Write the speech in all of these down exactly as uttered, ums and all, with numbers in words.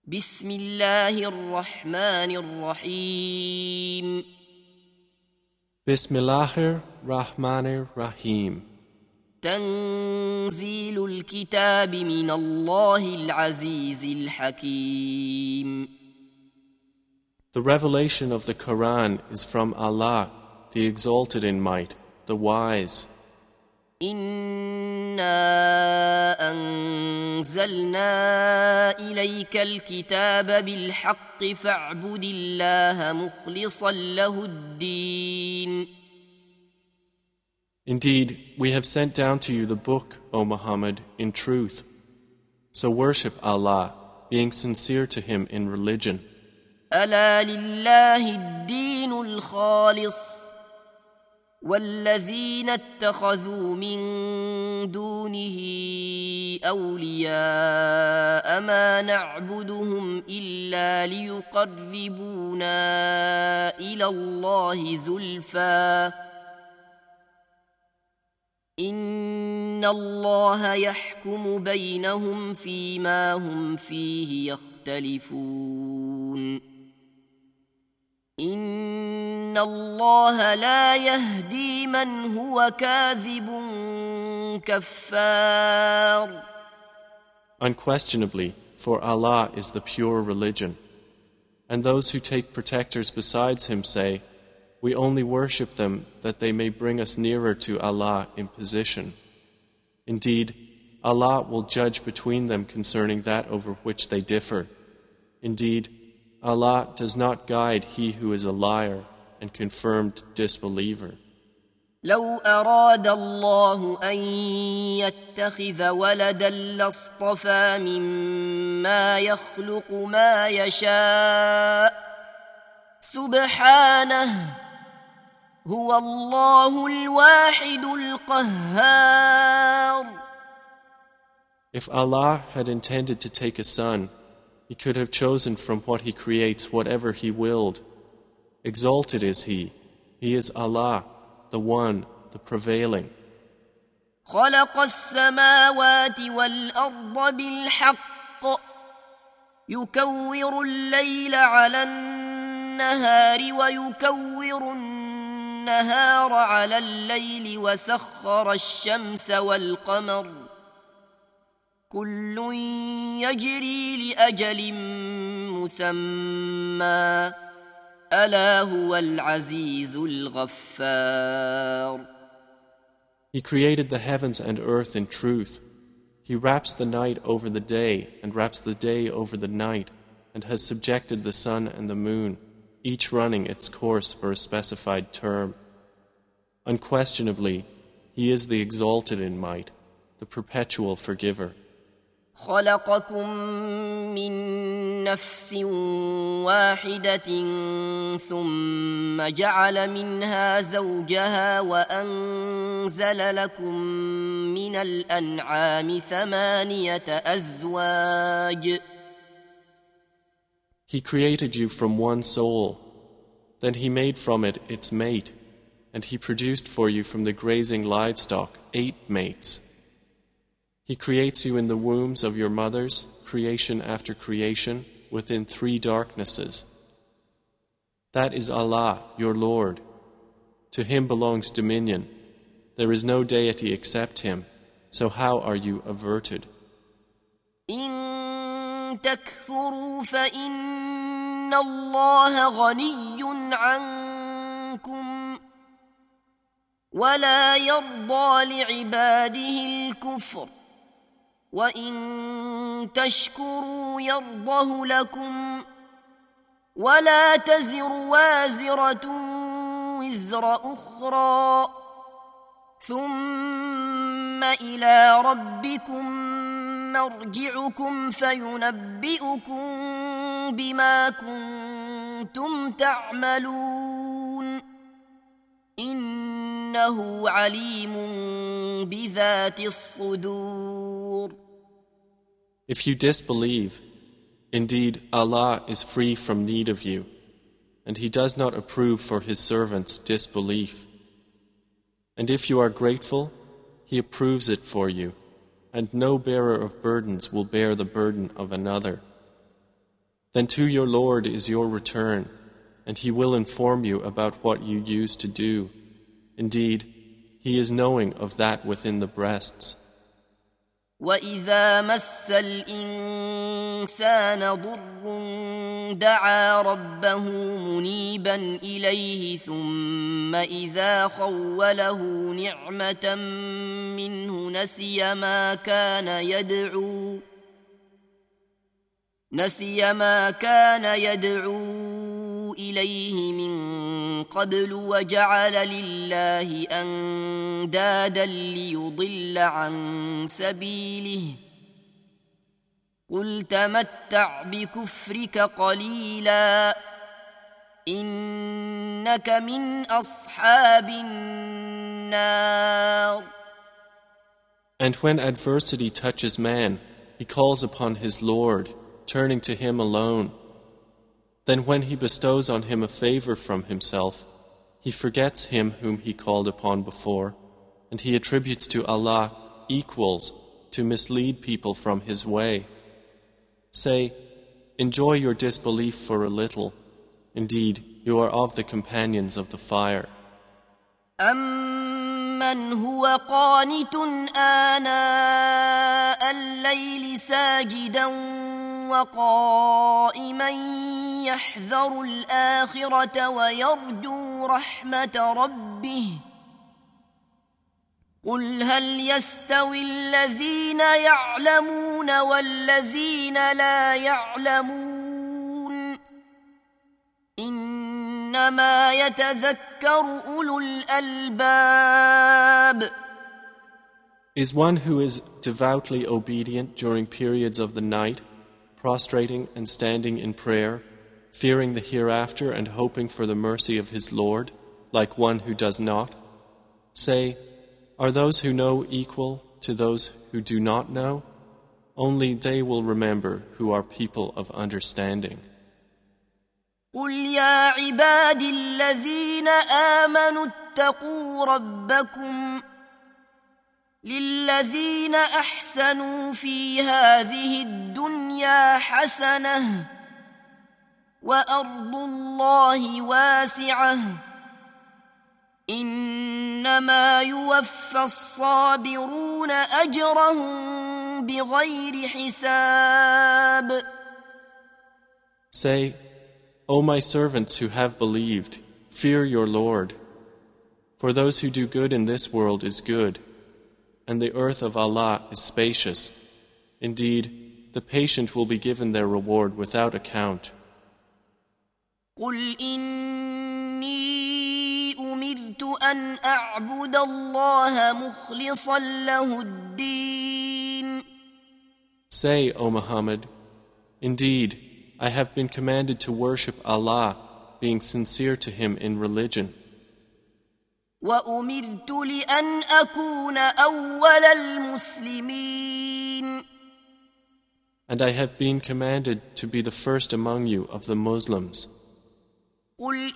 بسم الله الرحمن الرحيم Bismillahir Rahmanir Rahim. تنزيل الكتاب من الله العزيز الحكيم. The revelation of the Quran is from Allah, the exalted in might, the wise. إنا أنزلنا إليك الكتاب بالحق فاعبد الله مخلصا له الدين. Indeed, we have sent down to you the book, O Muhammad, in truth. So worship Allah, being sincere to Him in religion. ألا لله الدين الخالص والذين اتخذوا من دونه أولياء ما نعبدهم إلا ليقربونا إلى الله زلفى إن الله يحكم بينهم فيما هم فيه يختلفون إن الله لا يهدي من هو كاذب كفار. Unquestionably, for Allah is the pure religion. And those who take protectors besides Him say, we only worship them that they may bring us nearer to Allah in position. Indeed, Allah will judge between them concerning that over which they differ. Indeed, Allah does not guide he who is a liar and confirmed disbeliever. لو أراد الله أن يتخذ ولدا لاصطفى مما يخلق ما يشاء سبحانه هو الله الواحد القهار. If Allah had intended to take a son, He could have chosen from what He creates whatever He willed. Exalted is He. He is Allah, the One, the Prevailing. خلق السماوات والأرض بالحق يكور الليل على النهار ويكور النهار على الليل وسخر الشمس والقمر كل يجري لأجل مسمى ألا هو العزيز الغفار. He created the heavens and earth in truth. He wraps the night over the day and wraps the day over the night and has subjected the sun and the moon, each running its course for a specified term. Unquestionably, He is the exalted in might, the perpetual forgiver. خلقكم من نفس واحدة ثم جعل منها زوجها وأنزل لكم من الأنعام ثمانية أزواج. He created you from one soul. Then He made from it its mate, and He produced for you from the grazing livestock eight mates. He creates you in the wombs of your mothers, creation after creation, within three darknesses. That is Allah, your Lord. To Him belongs dominion. There is no deity except Him. So how are you averted? إن تكفروا فإن الله غني عنكم ولا يرضى لعباده الكفر وإن تشكروا يرضه لكم ولا تزر وازرة وزر أخرى ثم إلى ربكم مرجعكم فينبئكم بما كنتم تعملون إنه عليم بذات الصدور. If you disbelieve, indeed Allah is free from need of you, and He does not approve for His servants disbelief. And if you are grateful, He approves it for you, and no bearer of burdens will bear the burden of another. Then to your Lord is your return, and He will inform you about what you used to do. Indeed, He is knowing of that within the breasts. وَإِذَا مَسَّ الْإِنسَانَ ضُرٌّ دَعَا رَبَّهُ مُنِيبًا إِلَيْهِ ثُمَّ إِذَا خَوَّلَهُ نِعْمَةً مِّنْهُ نَسِيَ مَا كَانَ يَدْعُو نسي ما كان يدعو إليه من قبل وجعل لله أندادا ليضل عن سبيله قل تمتع بكفرك قليلا إنك من أصحاب النار. And when adversity touches man, he calls upon his Lord, turning to Him alone. Then when He bestows on him a favor from Himself, he forgets Him whom he called upon before, and he attributes to Allah equals to mislead people from His way. Say, enjoy your disbelief for a little. Indeed, you are of the companions of the fire. أَمَّنْ هُوَ قَانِتٌ آنَاءَ اللَّيْلِ سَاجِدًا وَقَائِمًا يَحْذَرُ الْآخِرَةَ وَيَرْجُو رَحْمَةَ رَبِّهِ قُلْ هَلْ يَسْتَوِي الَّذِينَ يَعْلَمُونَ وَالَّذِينَ لَا يَعْلَمُونَ إِنَّمَا يَتَذَكَّرُ أُولُو الْأَلْبَابِ. Is one who is devoutly obedient during periods of the night, prostrating and standing in prayer, fearing the hereafter and hoping for the mercy of his Lord, like one who does not? Say, are those who know equal to those who do not know? Only they will remember who are people of understanding. قُلْ يَا عِبَادِي الَّذِينَ آمَنُوا اتَّقُوا رَبَّكُمْ لِلَّذِينَ أَحْسَنُوا فِي هَذِهِ الدُّنْيَا حَسَنَةٌ وَأَرْضُ اللَّهِ وَاسِعَةٌ إِنَّمَا يُوَفَّى الصَّابِرُونَ أَجْرَهُم بِغَيْرِ حِسَابٍ. Say, O my servants who have believed, fear your Lord. For those who do good in this world is good, and the earth of Allah is spacious. Indeed, the patient will be given their reward without account. قُلْ إِنِّي أُمِرْتُ أَنْ أَعْبُدَ اللَّهَ مُخْلِصًا لَهُ الدِّينَ. Say, O Muhammad, indeed, I have been commanded to worship Allah, being sincere to Him in religion. وَأُمِرْتُ لِأَنْ أَكُونَ أَوَّلَ الْمُسْلِمِينَ. And I have been commanded to be the first among you of the Muslims. قُلْ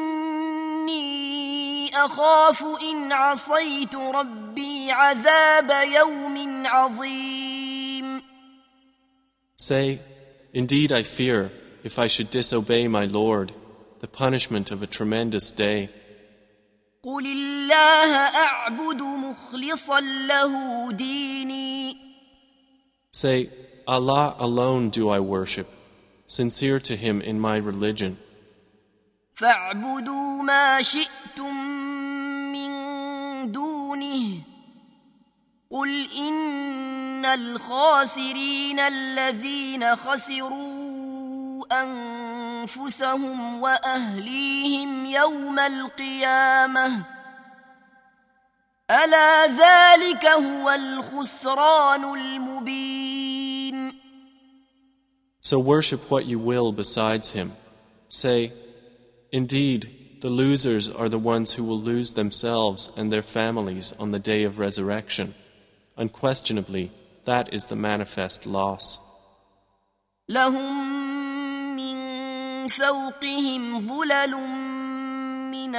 إِنِّي أَخَافُ إِنْ عَصَيْتُ رَبِّي عَذَابَ يَوْمٍ عَظِيمٍ. Say, indeed I fear, if I should disobey my Lord, the punishment of a tremendous day. قُلِ اللَّهَ أَعْبُدُ مُخْلِصًا لَهُ دِينِي. Say, Allah alone do I worship, sincere to Him in my religion. فَاعْبُدُوا مَا شِئْتُم مِّن دُونِهِ قُلْ إِنَّ الْخَاسِرِينَ الَّذِينَ خَسِرُوا أَنفُسَهُمْ وَأَهْلِيهِمْ يَوْمَ الْقِيَامَةِ أَلَا ذَلِكَ هُوَ الْخُسْرَانُ الْمُبِينُ. So worship what you will besides Him. Say, indeed, the losers are the ones who will lose themselves and their families on the day of resurrection. Unquestionably, that is the manifest loss. لهم من فوقهم ظلل من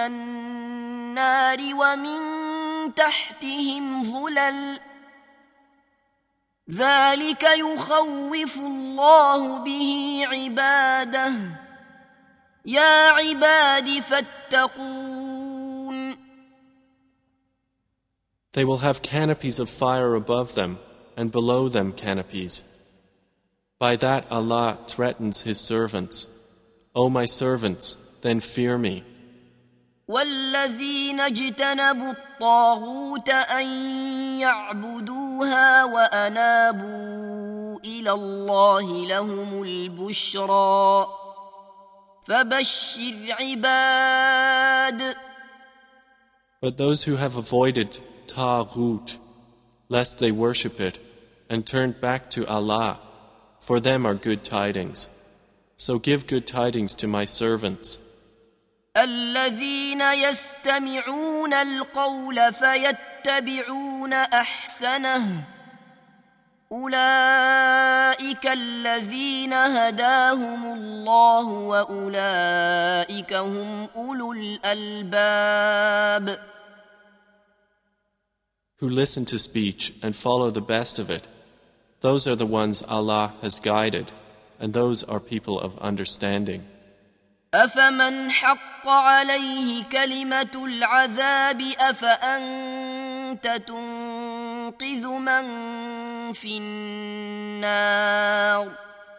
النار ومن تحتهم ظلل ذلك يخوف الله به عباده يا عباد فاتقون. They will have canopies of fire above them, and below them canopies. By that Allah threatens His servants. O my servants, then fear me. والذين اجتنبوا الطاغوت أن يعبدوها وأنابوا إلى الله لهم البشرى فبشر عباد. But those who have avoided Taghut, lest they worship it, and turned back to Allah, for them are good tidings. So give good tidings to my servants. الذين يستمعون القول فيتبعون أحسنه أولئك الذين هداهم الله وأولئك هم أولو الألباب. Who listen to speech and follow the best of it, those are the ones Allah has guided, and those are people of understanding. أفمن حق عليه كلمة العذاب أفأنت تنقذ من في النار.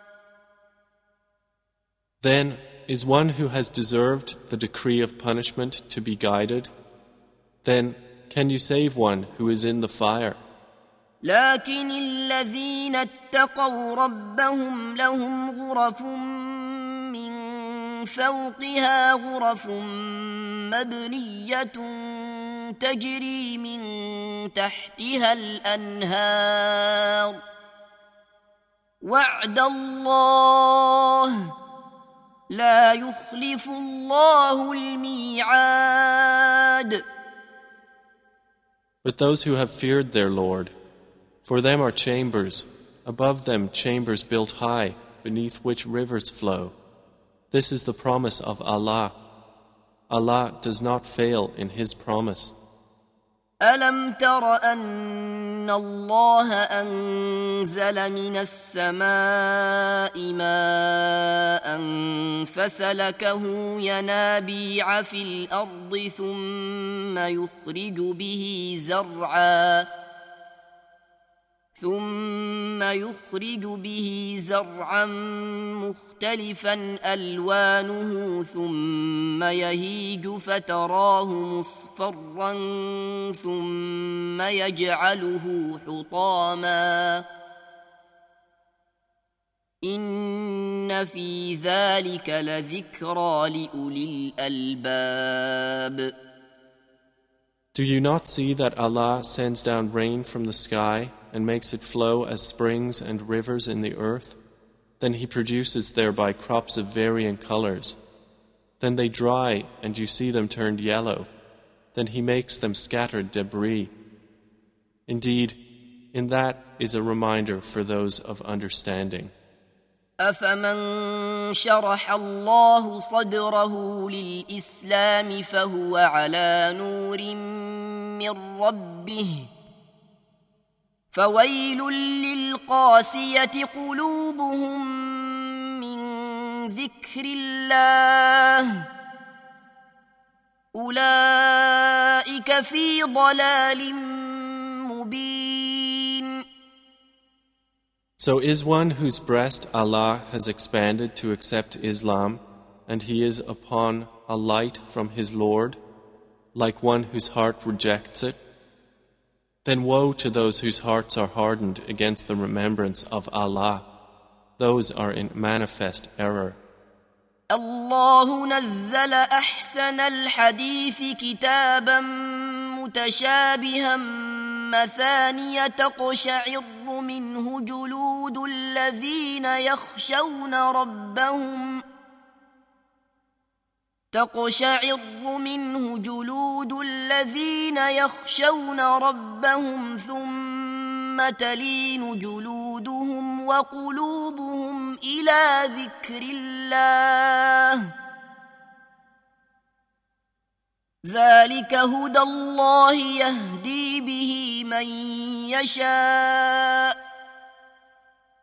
Then is one who has deserved the decree of punishment to be guided? Then can you save one who is in the fire? لكن الذين اتقوا ربهم لهم غرف من فوقها غرف مبنية تجري من تحتها الأنهار وعد الله لا يخلف الله الميعاد. But those who have feared their Lord, for them are chambers, above them chambers built high, beneath which rivers flow. This is the promise of Allah. Allah does not fail in His promise. ألم تر أن الله أنزل من السماء ماء فسلكه ينابيع في الأرض ثم يخرج به زرعا ثم يخرج به زرعا مختلفا ألوانه ثم يهيج فتراه مصفرا ثم يجعله حطاما إن في ذلك لذكرى لأولي الألباب. Do you not see that Allah sends down rain from the sky and makes it flow as springs and rivers in the earth? Then He produces thereby crops of varying colors. Then they dry and you see them turned yellow. Then He makes them scattered debris. Indeed, in that is a reminder for those of understanding. أفمن شرح الله صدره للإسلام فهو على نور من ربه فويل للقاسية قلوبهم من ذكر الله أولئك في ضلال مبين. So is one whose breast Allah has expanded to accept Islam, and he is upon a light from his Lord, like one whose heart rejects it? Then woe to those whose hearts are hardened against the remembrance of Allah. Those are in manifest error. الله نزل أحسن الحديث كتابا متشابها مثانية تقشعر منه جلود الذين يخشون ربهم تقشعر منه جلود الذين يخشون ربهم ثم تلين جلودهم وقلوبهم إلى ذكر الله ذلك هدى الله يهدي به من يشاء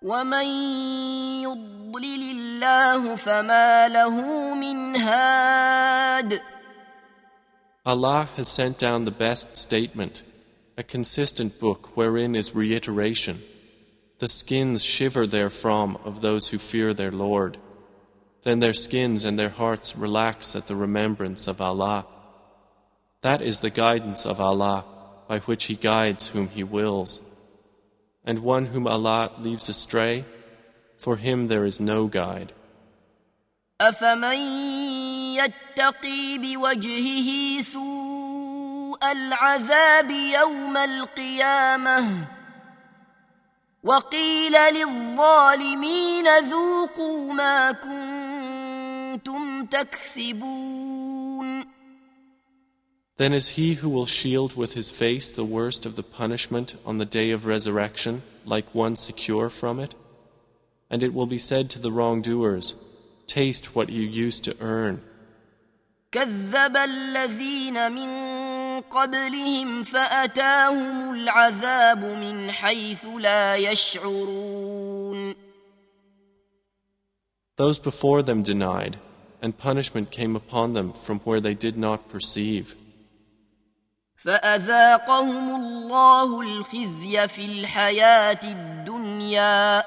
ومن يضلل الله فما له من هاد. Allah has sent down the best statement, a consistent book wherein is reiteration. The skins shiver therefrom of those who fear their Lord. Then their skins and their hearts relax at the remembrance of Allah. That is the guidance of Allah, by which He guides whom He wills. And one whom Allah leaves astray, for him there is no guide. أفمن يتقي بوجهه سوء العذاب يوم القيامة وقيل للظالمين ذوقوا ما كنتم تكسبون. Then is he who will shield with his face the worst of the punishment on the day of resurrection like one secure from it? And it will be said to the wrongdoers, taste what you used to earn. كذب الذين من قبلهم فأتاهم العذاب من حيث لا يشعرون. Those before them denied, and punishment came upon them from where they did not perceive. فأذاقهم الله الخزي في الحياة الدنيا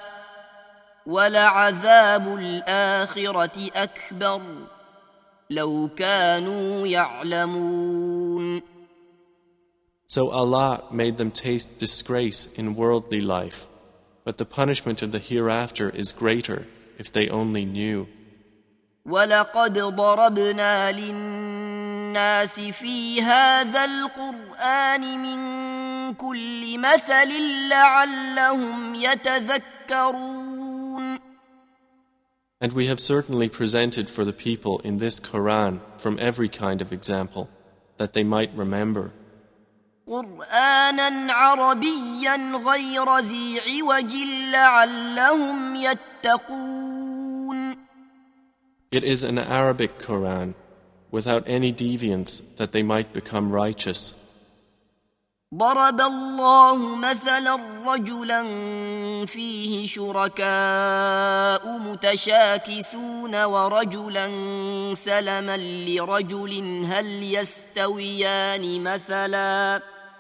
ولعذاب الآخرة أكبر لو كانوا يعلمون. So Allah made them taste disgrace in worldly life, but the punishment of the hereafter is greater if they only knew. وَلَقَدْ ضَرَبْنَا لِلنَّاسِ فِي هَذَا الْقُرْآنِ مِنْ كُلِّ مَثَلٍ لَعَلَّهُمْ يَتَذَكَّرُونَ. And we have certainly presented for the people in this Quran from every kind of example, that they might remember. قُرْآنًا عَرَبِيًّا غَيْرَ ذِي عِوَجٍ لَعَلَّهُمْ يَتَّقُونَ. It is an Arabic Quran, without any deviance, that they might become righteous. ضرب الله مثلا رجلا فيه شركاء متشاكسون ورجلا سلما لرجل هل يستويان مثلا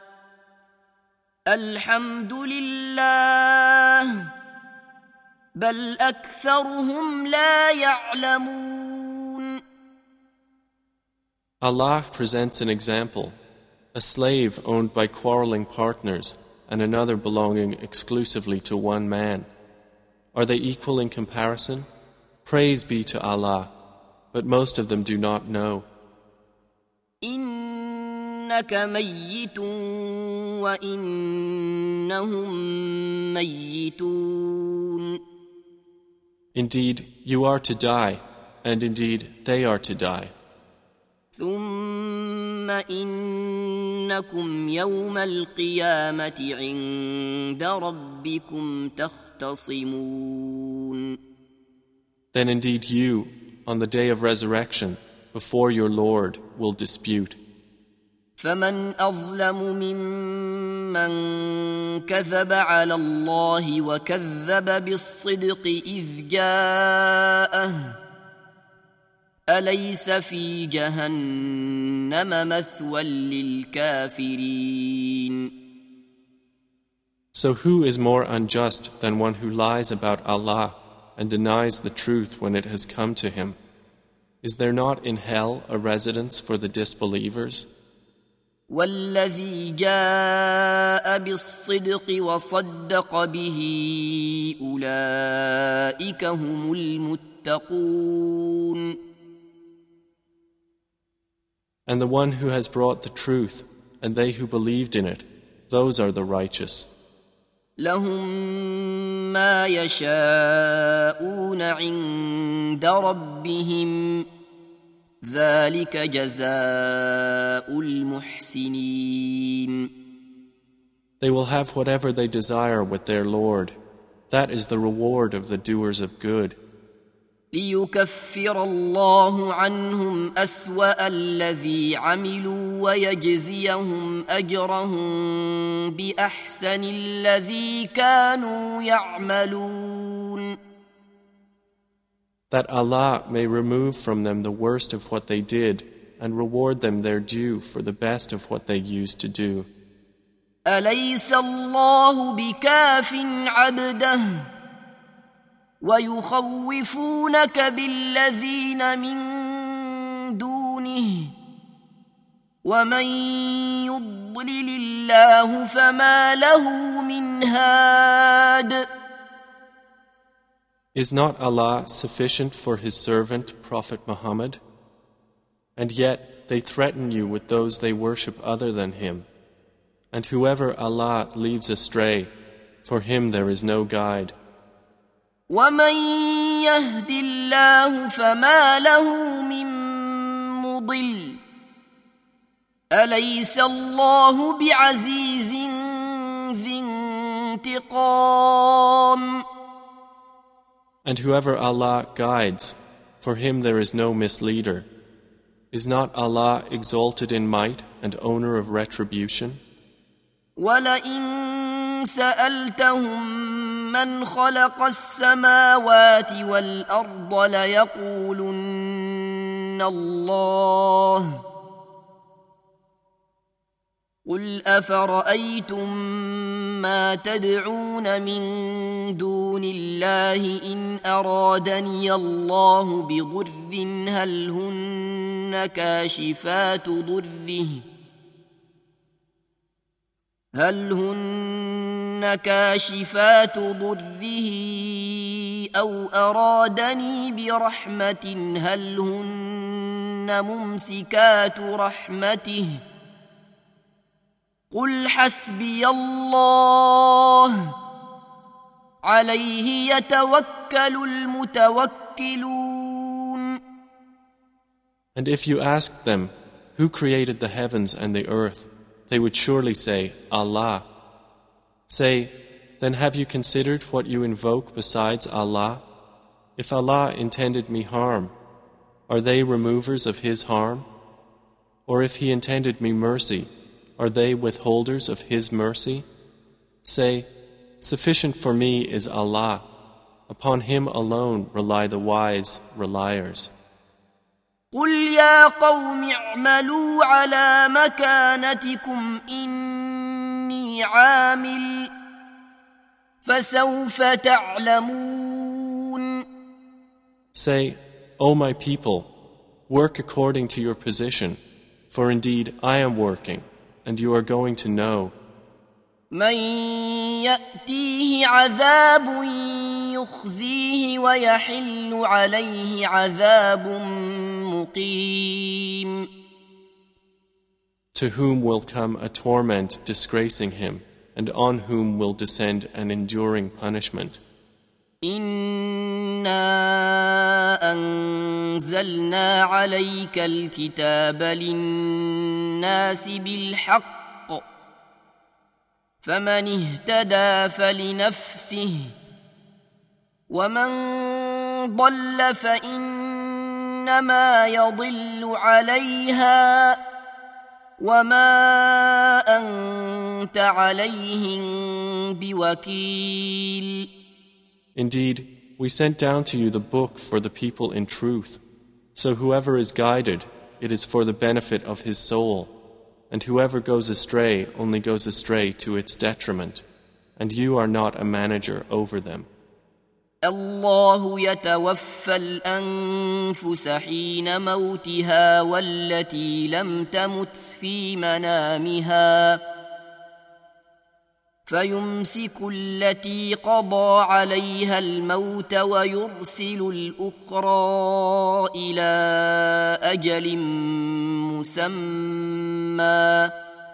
الحمد لله بل أكثرهم لا يعلمون. Allah presents an example. A slave owned by quarreling partners and another belonging exclusively to one man. Are they equal in comparison? Praise be to Allah, but most of them do not know. إنك ميت وإنهم ميتون. Indeed, you are to die, and indeed they are to die. ثم إنكم يوم القيامة عند ربكم تختصمون. Then indeed you, on the day of resurrection, before your Lord, will dispute. فمن أظلم ممن كذب على الله وكذب بالصدق إذ جاءه أليس في جهنم مثوى للكافرين. So who is more unjust than one who lies about Allah and denies the truth when it has come to him? Is there not in hell a residence for the disbelievers? والذي جاء بالصدق وصدق به أولئك هم المتقون. And the one who has brought the truth, and they who believed in it, those are the righteous. لهم ما يشاءون عند ربهم ذلك جزاء المحسنين. They will have whatever they desire with their Lord. That is the reward of the doers of good. ليكفر الله عنهم أسوأ الذي عملوا ويجزيهم أجرهم بأحسن الذي كانوا يعملون. That Allah may remove from them the worst of what they did and reward them their due for the best of what they used to do. أليس الله بكاف عبده ويخوفونك بالذين من دونه ومن يضلل الله فما له من هاد. Is not Allah sufficient for His servant Prophet Muhammad? And yet they threaten you with those they worship other than Him. And whoever Allah leaves astray, for him there is no guide. وَمَن يَهْدِ اللَّهُ فَمَا لَهُ مِن مُّضِلٍّ أَلَيْسَ اللَّهُ بِعَزِيزٍ ذِي انتِقَامٍ. And whoever Allah guides, for him there is no misleader. Is not Allah exalted in might and owner of retribution? وَلَئِن سَأَلْتَهُم مَّنْ خَلَقَ السَّمَاوَاتِ وَالْأَرْضَ لَيَقُولُنَّ اللَّهُ قُلْ أَفَرَأَيْتُم مَّا تَدْعُونَ مِن دُونِ اللَّهِ إِنْ أَرَادَنِيَ اللَّهُ بِضُرٍّ هَلْ هُنَّ كَاشِفَاتُ ضُرِّهِ هل هن كاشفات ضره أو أرادني برحمة هل هن ممسكات رحمته قل حسبي الله عليه يتوكل المتوكلون. And if you asked them, who created the heavens and the earth, they would surely say, Allah. Say, then have you considered what you invoke besides Allah? If Allah intended me harm, are they removers of His harm? Or if He intended me mercy, are they withholders of His mercy? Say, sufficient for me is Allah. Upon Him alone rely the wise reliers. قُلْ يَا قَوْمِ اعْمَلُوا عَلَى مَكَانَتِكُمْ إِنِّي عَامِلٌ فَسَوْفَ تَعْلَمُونَ. Say, O my people, work according to your position, for indeed I am working, and you are going to know. مَن يَأْتِيهِ عَذَابٌ يُخْزِيهِ وَيَحِلُّ عَلَيْهِ عَذَابٌ مُقِيمٌ. To whom will come a torment disgracing him, and on whom will descend an enduring punishment. إِنَّا أَنزَلْنَا عَلَيْكَ الْكِتَابَ لِلنَّاسِ بِالْحَقِّ فَمَنِ اهْتَدَى فَلِنَفْسِهِ وَمَنْ ضَلَّ فَإِنَّمَا يَضِلُّ عَلَيْهَا وَمَا أَنْتَ عَلَيْهِمْ بِوَكِيلٍ. Indeed, we sent down to you the book for the people in truth. So whoever is guided, it is for the benefit of his soul. And whoever goes astray only goes astray to its detriment. And you are not a manager over them. الله يتوفى الأنفس حين موتها والتي لم تمت في منامها فيمسك التي قضى عليها الموت ويرسل الأخرى إلى أجل مسمى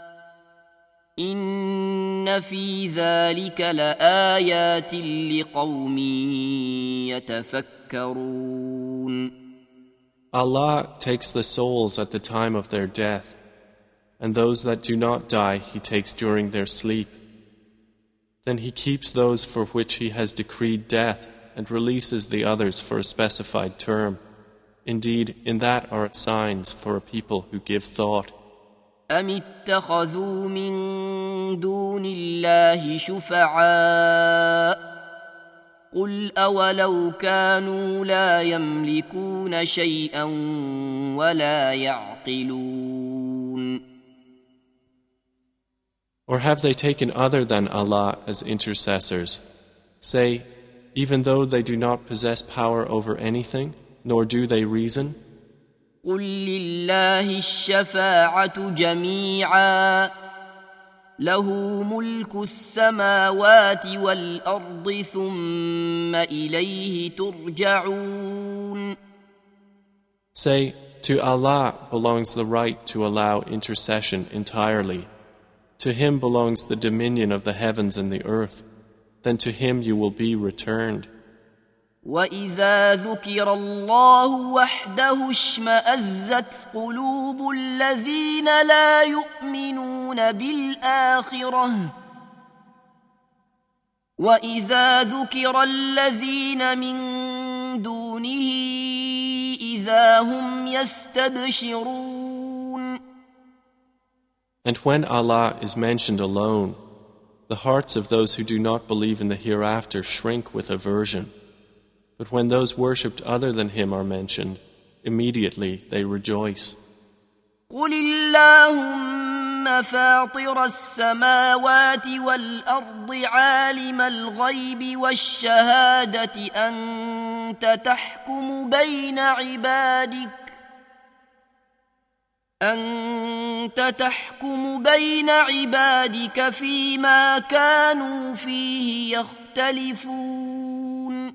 إن في ذلك لآيات لقوم يتفكرون. Allah takes the souls at the time of their death, and those that do not die He takes during their sleep. Then He keeps those for which He has decreed death and releases the others for a specified term. Indeed, in that are signs for a people who give thought. أم اتخذوا من دون الله شفعاء قل أولو كانوا لا يملكون شيئا ولا يعقلون. Or have they taken other than Allah as intercessors? Say, even though they do not possess power over anything, nor do they reason? قل لله الشفاعة جميعا له ملك السماوات والأرض ثم إليه ترجعون. Say, to Allah belongs the right to allow intercession entirely. To Him belongs the dominion of the heavens and the earth. Then to Him you will be returned. وَإِذَا ذُكِرَ اللَّهُ وَحْدَهُ اشْمَأَزَّتْ قُلُوبُ الَّذِينَ لَا يُؤْمِنُونَ بِالْآخِرَةِ وَإِذَا ذُكِرَ الَّذِينَ مِن دُونِهِ إِذَا هُمْ يَسْتَبْشِرُونَ. And when Allah is mentioned alone, the hearts of those who do not believe in the hereafter shrink with aversion. But when those worshipped other than Him are mentioned, immediately they rejoice. قُلِ اللَّهُمَّ فَاطِرَ السَّمَاوَاتِ وَالْأَرْضِ عَالِمَ الْغَيْبِ وَالشَّهَادَةِ أَنْتَ تَحْكُمُ بَيْنَ عِبَادِكَ أنت تحكم بين عبادك فيما كانوا فيه يختلفون.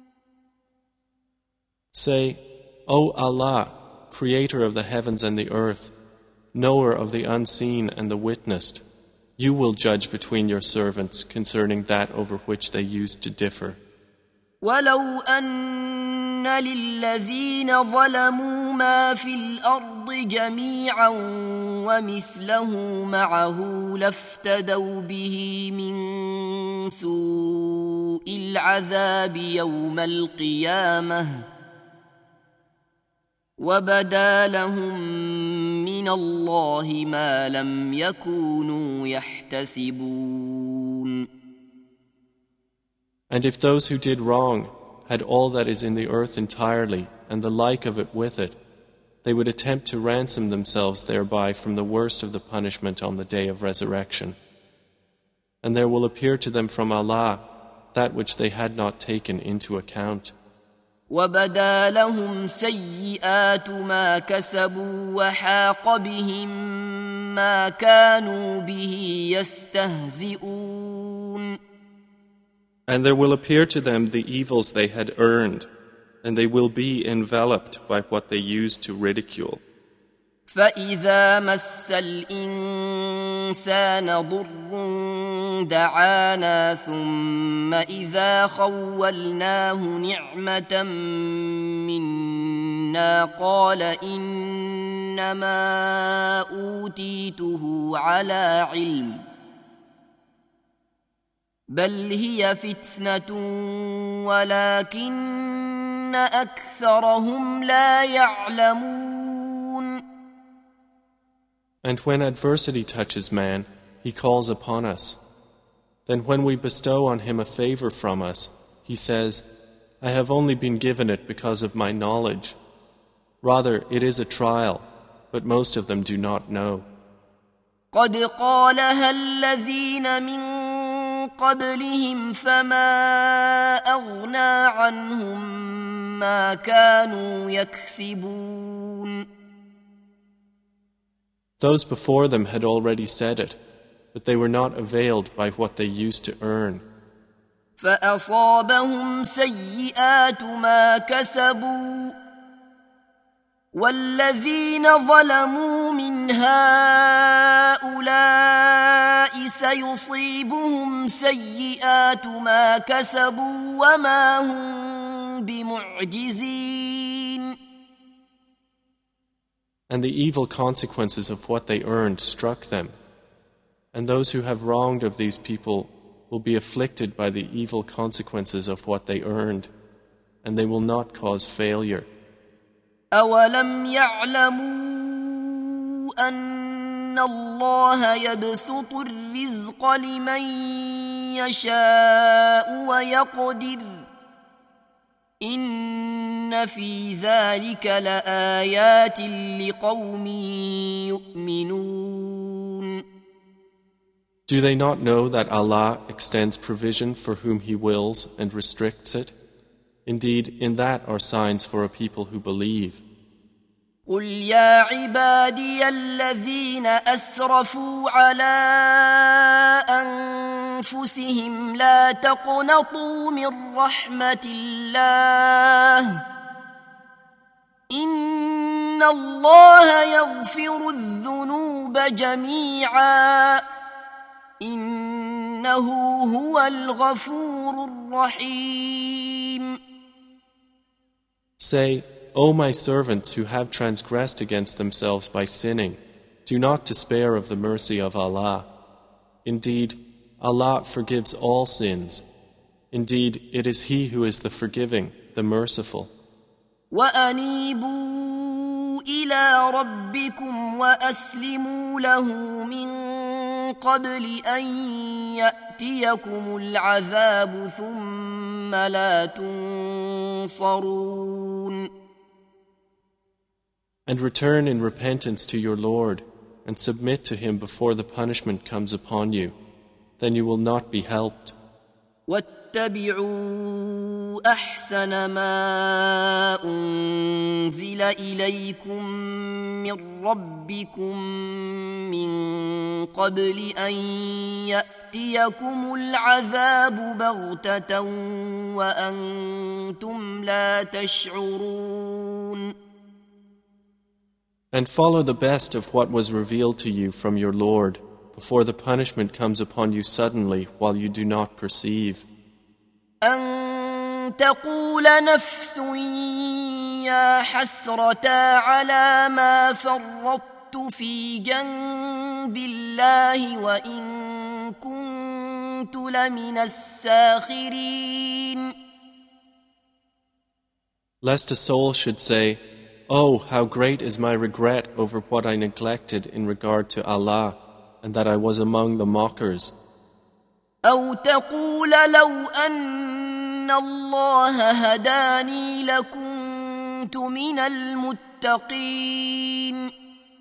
Say, O Allah, Creator of the heavens and the earth, Knower of the unseen and the witnessed, you will judge between your servants concerning that over which they used to differ. ولو أن للذين ظلموا ما في الأرض جميعا ومثله معه لافتدوا به من سوء العذاب يوم القيامة وبدا لهم من الله ما لم يكونوا يحتسبون. And if those who did wrong had all that is in the earth entirely and the like of it with it, they would attempt to ransom themselves thereby from the worst of the punishment on the day of resurrection. And there will appear to them from Allah that which they had not taken into account. وَبَدَا لَهُمْ سَيِّئَاتُ مَا كَسَبُوا وَحَاقَ بِهِمْ مَا كَانُوا بِهِ يَسْتَهْزِئُونَ. And there will appear to them the evils they had earned, and they will be enveloped by what they used to ridicule. فَإِذَا مَسَّ الْإِنسَانَ ضُرٌّ دَعَانَا ثُمَّ إِذَا خَوَّلْنَاهُ نِعْمَةً مِنَّا قَالَ إِنَّمَا أُوتِيتُهُ عَلَى عِلْمٍ بل هي فتنة ولكن أكثرهم لا يعلمون. And when adversity touches man, he calls upon us. Then when we bestow on him a favor from us, he says, I have only been given it because of my knowledge. Rather, it is a trial, but most of them do not know. قد قالها الذين من قبلهم فما أغنى عنهم ما كانوا يكسبون. Those before them had already said it, but they were not availed by what they used to earn. فأصابهم سيئات ما كسبوا والذين ظلموا من هؤلاء سيصيبهم سيئات ما كسبوا وما هم بمعجزين. And the evil consequences of what they earned struck them. And those who have wronged of these people will be afflicted by the evil consequences of what they earned, and they will not cause failure. أَوَلَمْ يَعْلَمُوا أَنَّ اللَّهَ يَبْسُطُ الرِّزْقَ لِمَن يَشَاءُ وَيَقْدِرُ إِنَّ فِي ذَلِكَ لَآيَاتٍ لِقَوْمٍ يُؤْمِنُونَ. Do they not know that Allah extends provision for whom He wills and restricts it? Indeed, in that are signs for a people who believe. قُلْ يَا عِبَادِيَ الَّذِينَ أَسْرَفُوا عَلَىٰ أَنفُسِهِمْ لَا تَقْنَطُوا مِنْ رَحْمَةِ اللَّهِ إِنَّ اللَّهَ يَغْفِرُ الذُّنُوبَ جَمِيعًا إِنَّهُ هُوَ الْغَفُورُ الرَّحِيمُ. Say, O my servants who have transgressed against themselves by sinning, do not despair of the mercy of Allah. Indeed, Allah forgives all sins. Indeed, it is He who is the forgiving, the merciful. وَأَنِيبُوا إِلَىٰ رَبِّكُمْ وَأَسْلِمُوا لَهُ مِن قَبْلِ أَن يَأْتِيَكُمُ الْعَذَابُ ثُمَّ لَا تُنصَرُونَ. And return in repentance to your Lord, and submit to Him before the punishment comes upon you. Then you will not be helped. وَاتَّبِعُوا أَحْسَنَ مَا أُنزِلَ إِلَيْكُم مِّن رَّبِّكُم مِّن قَبْلِ أَن يَأْتِيَكُمُ الْعَذَابُ بَغْتَةً وَأَنتُمْ لَا تَشْعُرُونَ. And follow the best of what was revealed to you from your Lord, before the punishment comes upon you suddenly while you do not perceive. أَن تَقُولَ نَفْسٌ يَا حَسْرَتَا عَلَى مَا فَرَّطتُ فِي جَنبِ اللَّهِ وَإِن كُنتُ لَمِنَ السَّاخِرِينَ. Lest a soul should say, Oh, how great is my regret over what I neglected in regard to Allah, and that I was among the mockers. أو تقول لو أن الله هداني لكنت من المتقين.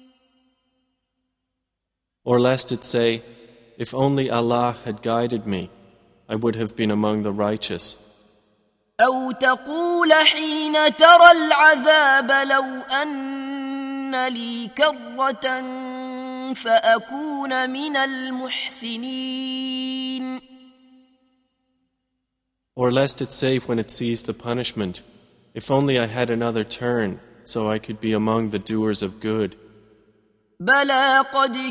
Or lest it say, If only Allah had guided me, I would have been among the righteous. أو تقول حين ترى العذاب لو أن لي كرة فأكون من المحسنين. Or lest it say when it sees the punishment, If only I had another turn, so I could be among the doers of good. بلى قد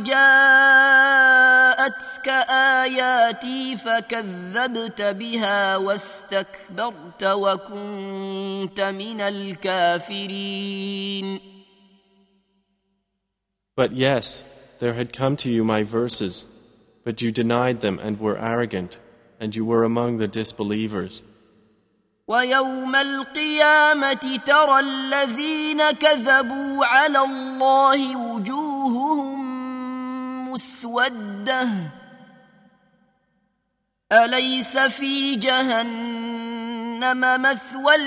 جاءتك آياتي فكذبت بها واستكبرت وكنت من الكافرين. But yes, there had come to you my verses, but you denied them and were arrogant, and you were among the disbelievers. ويوم القيامة ترى الذين كذبوا على الله وجوههم مسودة أليس في جهنم مثوى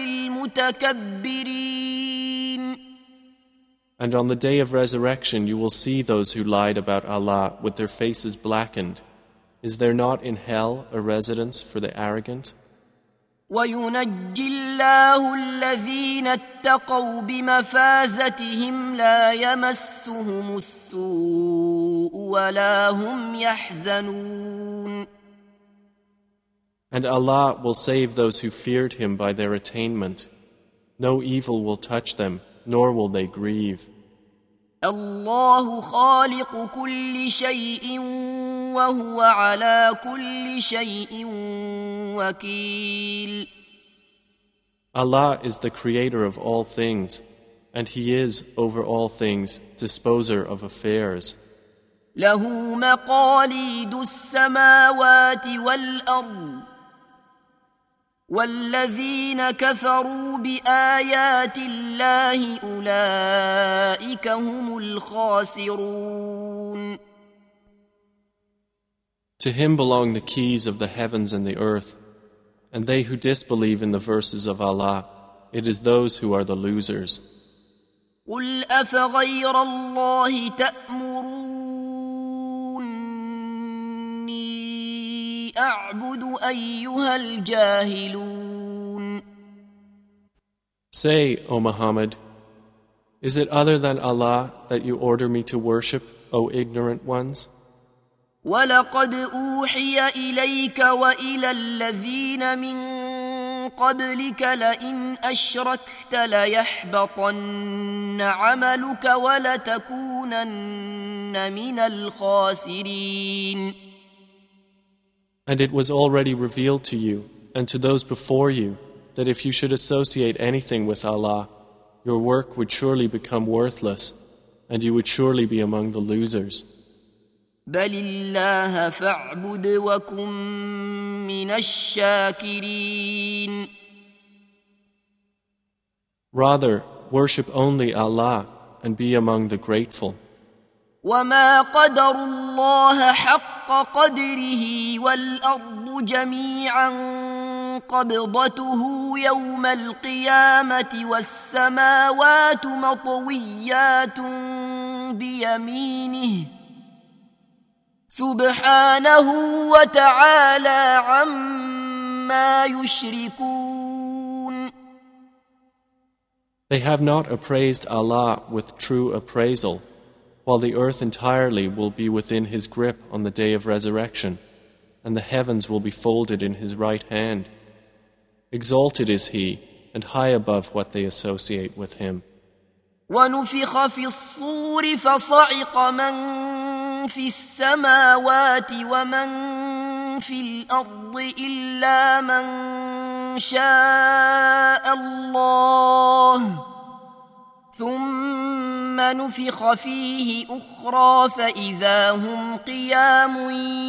للمتكبرين. And on the day of resurrection you will see those who lied about Allah with their faces blackened. Is there not in hell a residence for the arrogant? وينجي الله الذين اتقوا بمفازتهم لا يمسهم السوء ولا هم يحزنون. And Allah will save those who feared Him by their attainment. No evil will touch them, nor will they grieve. الله خالق كل شيء وهو على كل شيء وكيل. Allah is the creator of all things, and He is, over all things, disposer of affairs. له مقاليد السماوات والأرض والذين كفروا بآيات الله أولئك هم الخاسرون. To him belong the keys of the heavens and the earth, and they who disbelieve in the verses of Allah, it is those who are the losers. قل أفغير الله تأمروني أعبد أيها الجاهلون. Say, O Muhammad, is it other than Allah that you order me to worship, O ignorant ones? وَلَقَدْ أُوحِيَ إِلَيْكَ وَإِلَى الَّذِينَ مِن قَبْلِكَ لَئِنْ أَشْرَكْتَ لَيَحْبَطَنَّ عَمَلُكَ وَلَتَكُونَنَّ مِنَ الْخَاسِرِينَ. And it was already revealed to you and to those before you that if you should associate anything with Allah, your work would surely become worthless, and you would surely be among the losers. بل الله فاعبد وكن من الشاكرين. Rather, worship only Allah and be among the grateful. وما قدر الله حق قدره والأرض جميعا قبضته يوم القيامة والسماوات مطويات بيمينه سبحانه وتعالى عما يشركون. They have not appraised Allah with true appraisal, while the earth entirely will be within His grip on the day of resurrection, and the heavens will be folded in His right hand. Exalted is He, and high above what they associate with Him. ونفخ في الصور فصعق من في السماوات ومن في الأرض إلا من شاء الله ثم نفخ فيه أخرى فإذا هم قيام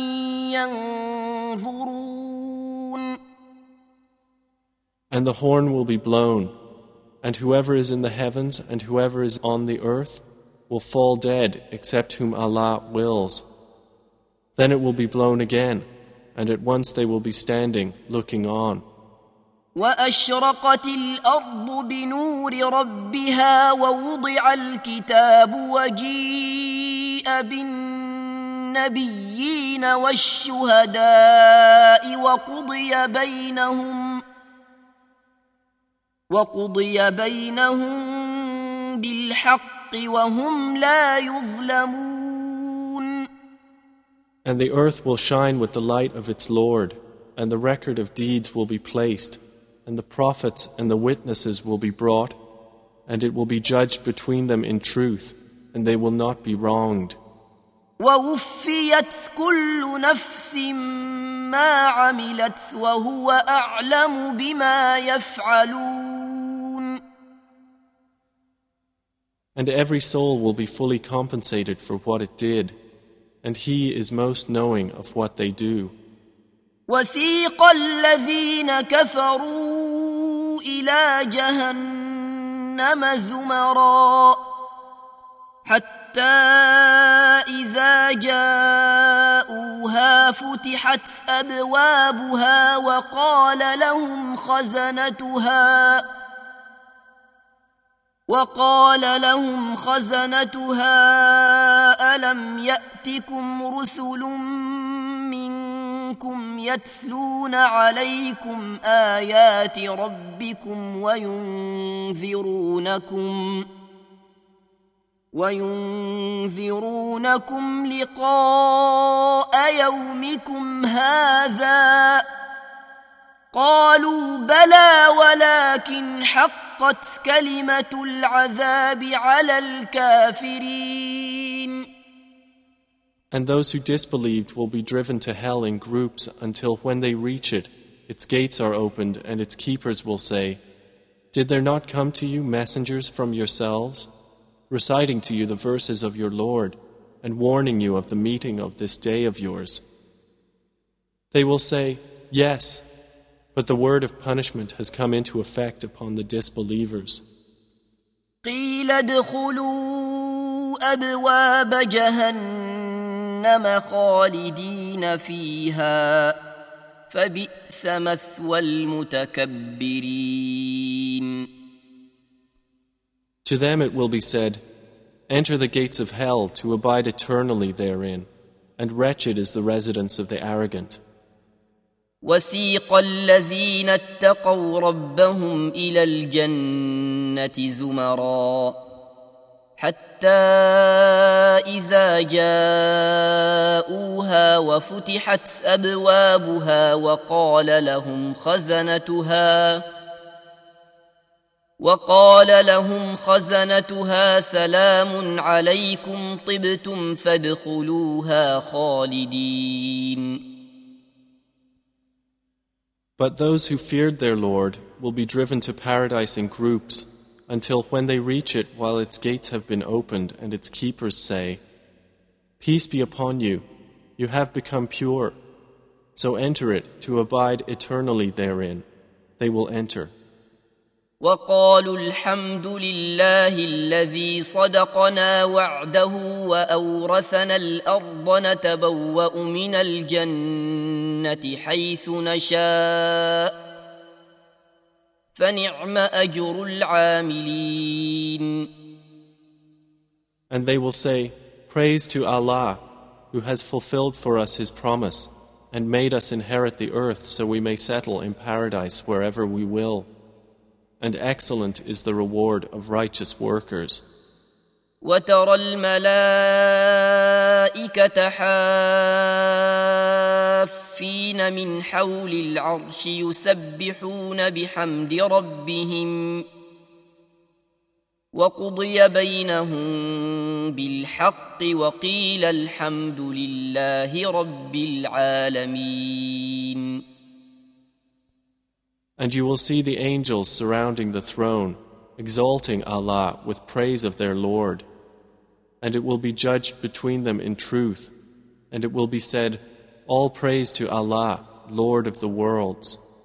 ينظرون. And the horn will be blown, and whoever is in the heavens and whoever is on the earth will fall dead except whom Allah wills. Then it will be blown again, and at once they will be standing, looking on. وأشرقت الأرض بنور ربها ووضع الكتاب وجيء بالنبيين والشهداء وقضي بينهم وقضي بينهم بالحق وهم لا يظلمون. And the earth will shine with the light of its Lord, and the record of deeds will be placed, and the prophets and the witnesses will be brought, and it will be judged between them in truth, and they will not be wronged. وَوُفِّيَتْ كُلُّ نَفْسٍ مَا عَمِلَتْ وَهُوَ أَعْلَمُ بِمَا يَفْعَلُونَ. And every soul will be fully compensated for what it did, and He is most knowing of what they do. وَسِيقَ الَّذِينَ كَفَرُوا إِلَى جَهَنَّمَ زُمَرًا حَتَّى إِذَا جَاءُوهَا فُتِحَتْ أَبْوَابُهَا وَقَالَ لَهُمْ خَزَنَتُهَا وقال لهم خزنتها ألم يأتكم رسل منكم يتلون عليكم آيات ربكم وينذرونكم وينذرونكم لقاء يومكم هذا قالوا بلى ولكن حقت كلمة العذاب على الكافرين. And those who disbelieved will be driven to hell in groups until when they reach it, its gates are opened and its keepers will say, Did there not come to you messengers from yourselves, reciting to you the verses of your Lord, and warning you of the meeting of this day of yours. They will say, yes, but the word of punishment has come into effect upon the disbelievers. قيل ادخلوا أبواب جهنم خالدين فيها فبئس مثوى المتكبرين. To them it will be said, enter the gates of hell to abide eternally therein, and wretched is the residence of the arrogant. وسيق الذين اتقوا ربهم إلى الجنة زمرا حتى إذا جاءوها وفتحت أبوابها وقال لهم خزنتها وقال لهم خزنتها سلام عليكم طبتم فادخلوها خالدين. But those who feared their Lord will be driven to paradise in groups until when they reach it while its gates have been opened and its keepers say, peace be upon you, you have become pure, so enter it to abide eternally therein. They will enter. وقالوا الحمد لله الذي صدقنا وعده وأورثنا الأرض نتبوأ من الجنة حيث نشاء فنعم أجر العاملين. And they will say, praise to Allah, who has fulfilled for us His promise and made us inherit the earth so we may settle in paradise wherever we will. And excellent is the reward of righteous workers. وترى الملائكة حافين من حول العرش يسبحون بحمد ربهم وقضي بينهم بالحق وقيل الحمد لله رب العالمين. And you will see the angels surrounding the throne, exalting Allah with praise of their Lord. And it will be judged between them in truth, and it will be said, all praise to Allah, Lord of the worlds.